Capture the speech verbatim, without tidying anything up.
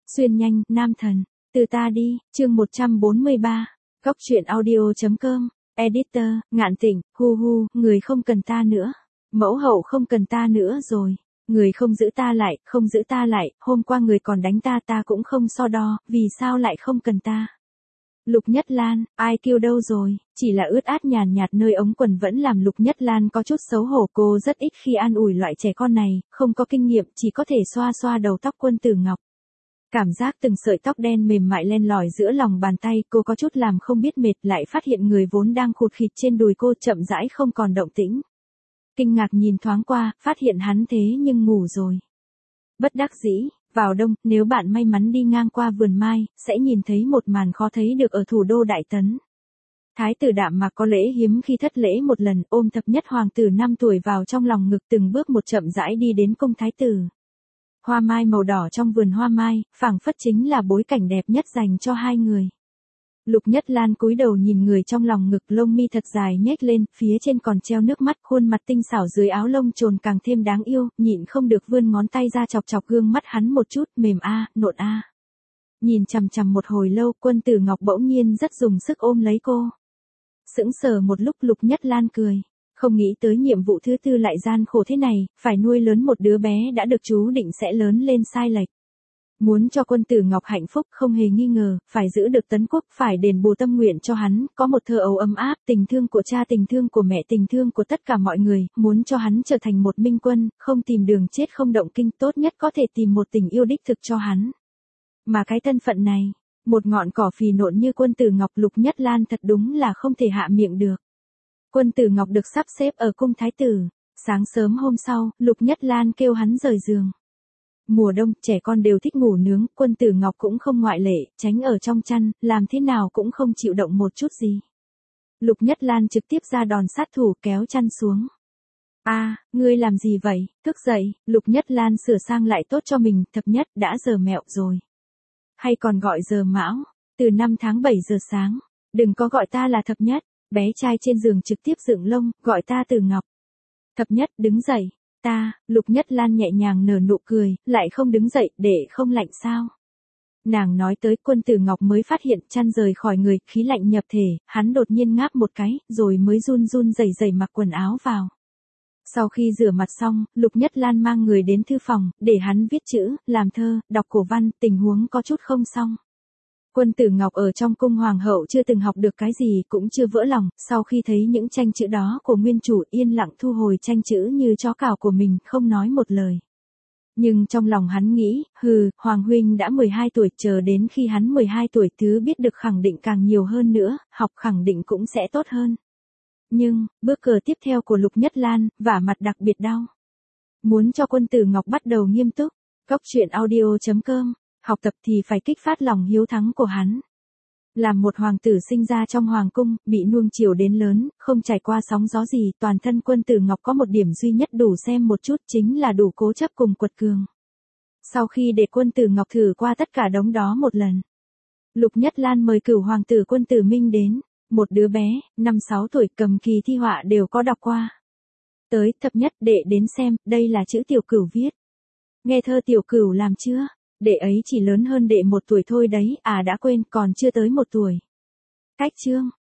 Xuyên nhanh, nam thần. Từ ta đi, chương một trăm bốn mươi ba. Góc truyện audio.com. Editor, Ngạn Tịnh, hu hu, người không cần ta nữa. Mẫu hậu không cần ta nữa rồi. Người không giữ ta lại, không giữ ta lại, hôm qua người còn đánh ta ta cũng không so đo, vì sao lại không cần ta. Lục Nhất Lan, ai kêu đâu rồi, chỉ là ướt át nhàn nhạt nơi ống quần vẫn làm Lục Nhất Lan có chút xấu hổ. Cô rất ít khi an ủi loại trẻ con này, không có kinh nghiệm, chỉ có thể xoa xoa đầu tóc Quân Tử Ngọc. Cảm giác từng sợi tóc đen mềm mại len lỏi giữa lòng bàn tay, cô có chút làm không biết mệt, lại phát hiện người vốn đang khụt khịt trên đùi cô chậm rãi không còn động tĩnh. Kinh ngạc nhìn thoáng qua, phát hiện hắn thế nhưng ngủ rồi. Bất đắc dĩ, vào đông, nếu bạn may mắn đi ngang qua vườn mai, sẽ nhìn thấy một màn khó thấy được ở thủ đô Đại Tấn. Thái tử Đạm Mạc có lễ hiếm khi thất lễ một lần, ôm thập nhất hoàng tử năm tuổi vào trong lòng ngực, từng bước một chậm rãi đi đến cung thái tử. Hoa mai màu đỏ trong vườn hoa mai, phảng phất chính là bối cảnh đẹp nhất dành cho hai người. Lục Nhất Lan cúi đầu nhìn người trong lòng ngực, lông mi thật dài nhếch lên, phía trên còn treo nước mắt, khuôn mặt tinh xảo dưới áo lông trồn càng thêm đáng yêu, nhịn không được vươn ngón tay ra chọc chọc gương mắt hắn một chút, mềm a, nộn a. Nhìn chằm chằm một hồi lâu, Quân Tử Ngọc bỗng nhiên rất dùng sức ôm lấy cô. Sững sờ một lúc, Lục Nhất Lan cười. Không nghĩ tới nhiệm vụ thứ tư lại gian khổ thế này, phải nuôi lớn một đứa bé đã được chú định sẽ lớn lên sai lệch. Muốn cho Quân Tử Ngọc hạnh phúc không hề nghi ngờ, phải giữ được Tấn Quốc, phải đền bù tâm nguyện cho hắn, có một thơ ấu ấm áp, tình thương của cha, tình thương của mẹ, tình thương của tất cả mọi người, muốn cho hắn trở thành một minh quân, không tìm đường chết không động kinh, tốt nhất có thể tìm một tình yêu đích thực cho hắn. Mà cái thân phận này, một ngọn cỏ phì nộn như Quân Tử Ngọc, Lục Nhất Lan thật đúng là không thể hạ miệng được. Quân Tử Ngọc được sắp xếp ở cung thái tử. Sáng sớm hôm sau, Lục Nhất Lan kêu hắn rời giường. Mùa đông, trẻ con đều thích ngủ nướng, Quân Tử Ngọc cũng không ngoại lệ, tránh ở trong chăn, làm thế nào cũng không chịu động một chút gì. Lục Nhất Lan trực tiếp ra đòn sát thủ, kéo chăn xuống. A, à, ngươi làm gì vậy? Thức dậy, Lục Nhất Lan sửa sang lại tốt cho mình, thập nhất, đã giờ mẹo rồi. Hay còn gọi giờ mão, từ năm tháng bảy giờ sáng, đừng có gọi ta là thập nhất. Bé trai trên giường trực tiếp dựng lông, gọi ta Tử Ngọc. Thập nhất, đứng dậy. Ta, Lục Nhất Lan nhẹ nhàng nở nụ cười, lại không đứng dậy, để không lạnh sao. Nàng nói tới, Quân Tử Ngọc mới phát hiện chăn rời khỏi người, khí lạnh nhập thể, hắn đột nhiên ngáp một cái, rồi mới run run rẩy rẩy mặc quần áo vào. Sau khi rửa mặt xong, Lục Nhất Lan mang người đến thư phòng, để hắn viết chữ, làm thơ, đọc cổ văn, tình huống có chút không xong. Quân Tử Ngọc ở trong cung hoàng hậu chưa từng học được cái gì, cũng chưa vỡ lòng, sau khi thấy những tranh chữ đó của nguyên chủ, yên lặng thu hồi tranh chữ như chó cào của mình, không nói một lời. Nhưng trong lòng hắn nghĩ, hừ, Hoàng huynh đã mười hai tuổi, chờ đến khi hắn mười hai tuổi thứ biết được khẳng định càng nhiều hơn nữa, học khẳng định cũng sẽ tốt hơn. Nhưng, bước cờ tiếp theo của Lục Nhất Lan, vả mặt đặc biệt đau. Muốn cho Quân Tử Ngọc bắt đầu nghiêm túc, góc truyện audio.com. Học tập thì phải kích phát lòng hiếu thắng của hắn. Làm một hoàng tử sinh ra trong hoàng cung, bị nuông chiều đến lớn, không trải qua sóng gió gì, toàn thân Quân Tử Ngọc có một điểm duy nhất đủ xem một chút, chính là đủ cố chấp cùng quật cường. Sau khi để Quân Tử Ngọc thử qua tất cả đống đó một lần, Lục Nhất Lan mời cửu hoàng tử Quân Tử Minh đến, một đứa bé, năm sáu tuổi, cầm kỳ thi họa đều có đọc qua. Tới, thập nhất, đệ đến xem, đây là chữ tiểu cửu viết. Nghe thơ tiểu cửu làm chưa? Đệ ấy chỉ lớn hơn đệ một tuổi thôi đấy, à đã quên, còn chưa tới một tuổi. Cách chương,